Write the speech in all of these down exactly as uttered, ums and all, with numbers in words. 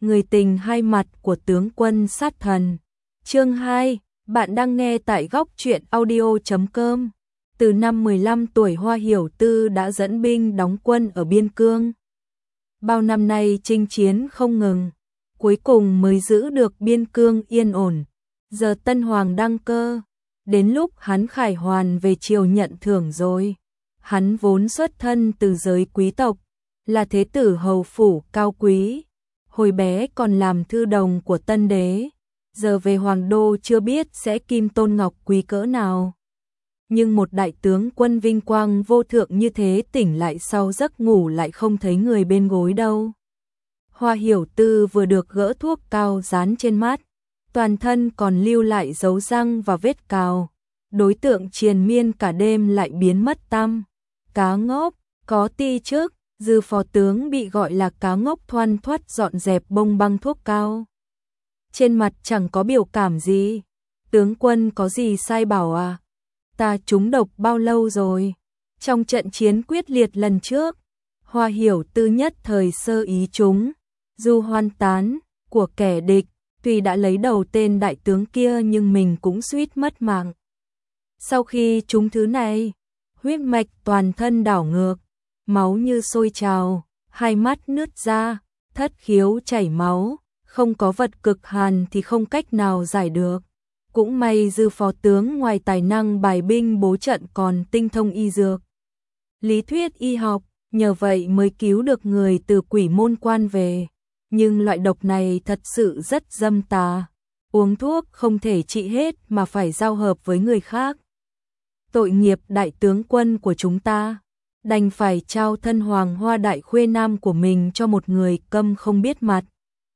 Người tình hai mặt của tướng quân sát thần. Chương hai, bạn đang nghe tại góc truyện audio chấm com. Từ năm mười lăm tuổi Hoa Hiểu Tư đã dẫn binh đóng quân ở biên cương. Bao năm nay chinh chiến không ngừng, cuối cùng mới giữ được biên cương yên ổn. Giờ Tân Hoàng đăng cơ, đến lúc hắn khải hoàn về triều nhận thưởng rồi. Hắn vốn xuất thân từ giới quý tộc, là thế tử hầu phủ cao quý. Hồi bé còn làm thư đồng của tân đế, giờ về hoàng đô chưa biết sẽ kim tôn ngọc quý cỡ nào. Nhưng một đại tướng quân vinh quang vô thượng như thế tỉnh lại sau giấc ngủ lại không thấy người bên gối đâu. Hoa Hiểu Tư vừa được gỡ thuốc cao dán trên mắt, toàn thân còn lưu lại dấu răng và vết cào. Đối tượng triền miên cả đêm lại biến mất tăm. Cá ngốc, có ti trước, dư phó tướng bị gọi là cá ngốc thoăn thoắt dọn dẹp bông băng thuốc cao. Trên mặt chẳng có biểu cảm gì. Tướng quân có gì sai bảo à? Ta trúng độc bao lâu rồi? Trong trận chiến quyết liệt lần trước, Hoa Hiểu Tư nhất thời sơ ý trúng du hoan tán của kẻ địch. Tuy đã lấy đầu tên đại tướng kia nhưng mình cũng suýt mất mạng. Sau khi trúng thứ này, huyết mạch toàn thân đảo ngược, máu như sôi trào, hai mắt nứt ra, thất khiếu chảy máu, không có vật cực hàn thì không cách nào giải được. Cũng may dư phó tướng ngoài tài năng bài binh bố trận còn tinh thông y dược, lý thuyết y học, nhờ vậy mới cứu được người từ quỷ môn quan về. Nhưng loại độc này thật sự rất dâm tà, uống thuốc không thể trị hết mà phải giao hợp với người khác. Tội nghiệp đại tướng quân của chúng ta, đành phải trao thân hoàng hoa đại khuê nam của mình cho một người câm không biết mặt.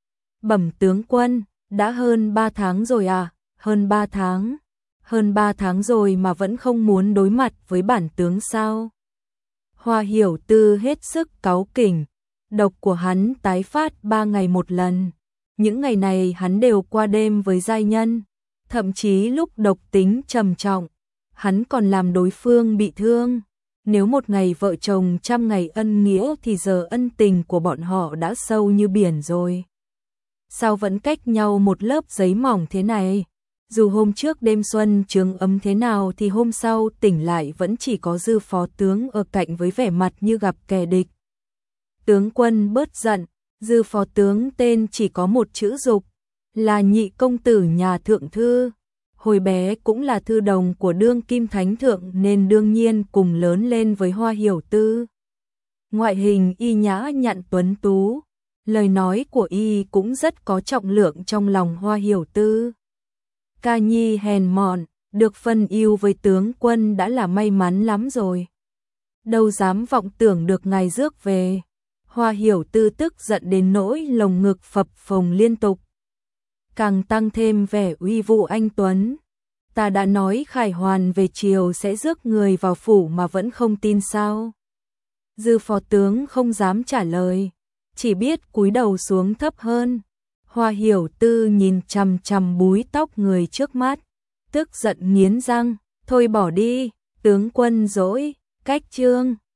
Bẩm tướng quân, đã hơn ba tháng rồi à? Hơn ba tháng? Hơn ba tháng rồi mà vẫn không muốn đối mặt với bản tướng sao? Hoa Hiểu Tư hết sức cáu kỉnh. Độc của hắn tái phát ba ngày một lần. Những ngày này hắn đều qua đêm với giai nhân. Thậm chí lúc độc tính trầm trọng, hắn còn làm đối phương bị thương. Nếu một ngày vợ chồng trăm ngày ân nghĩa thì giờ ân tình của bọn họ đã sâu như biển rồi. Sao vẫn cách nhau một lớp giấy mỏng thế này? Dù hôm trước đêm xuân trường ấm thế nào thì hôm sau tỉnh lại vẫn chỉ có dư phó tướng ở cạnh với vẻ mặt như gặp kẻ địch. Tướng quân bớt giận, dư phó tướng tên chỉ có một chữ Dục, là nhị công tử nhà thượng thư. Hồi bé cũng là thư đồng của đương kim thánh thượng nên đương nhiên cùng lớn lên với Hoa Hiểu Tư. Ngoại hình y nhã nhặn tuấn tú, lời nói của y cũng rất có trọng lượng trong lòng Hoa Hiểu Tư. Ca nhi hèn mọn, được phân yêu với tướng quân đã là may mắn lắm rồi. Đâu dám vọng tưởng được ngài rước về. Hoa Hiểu Tư tức giận đến nỗi lồng ngực phập phồng liên tục, càng tăng thêm vẻ uy vũ anh tuấn. Ta đã nói khải hoàn về chiều sẽ rước người vào phủ mà vẫn không tin sao? Dư phó tướng không dám trả lời, chỉ biết cúi đầu xuống thấp hơn. Hoa Hiểu Tư nhìn chằm chằm búi tóc người trước mắt, tức giận nghiến răng, thôi bỏ đi, tướng quân dỗi, cách chương.